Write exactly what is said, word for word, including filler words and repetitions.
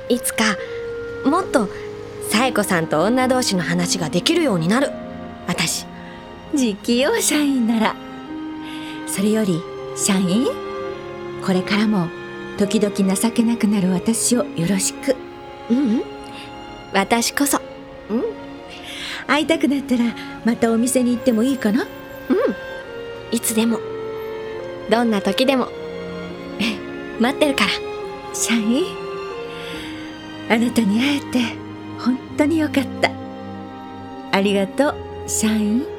いつかもっと紗栄子さんと女同士の話ができるようになる。私時期よ、社員なら。それより社員、これからも時々情けなくなる私をよろしく。 ううん、私こそ。うん、 会いたくなったらまたお店に行ってもいいかな。 うん、いつでもどんな時でも待ってるから。 社員、あなたに会えて本当によかった。ありがとう、社員。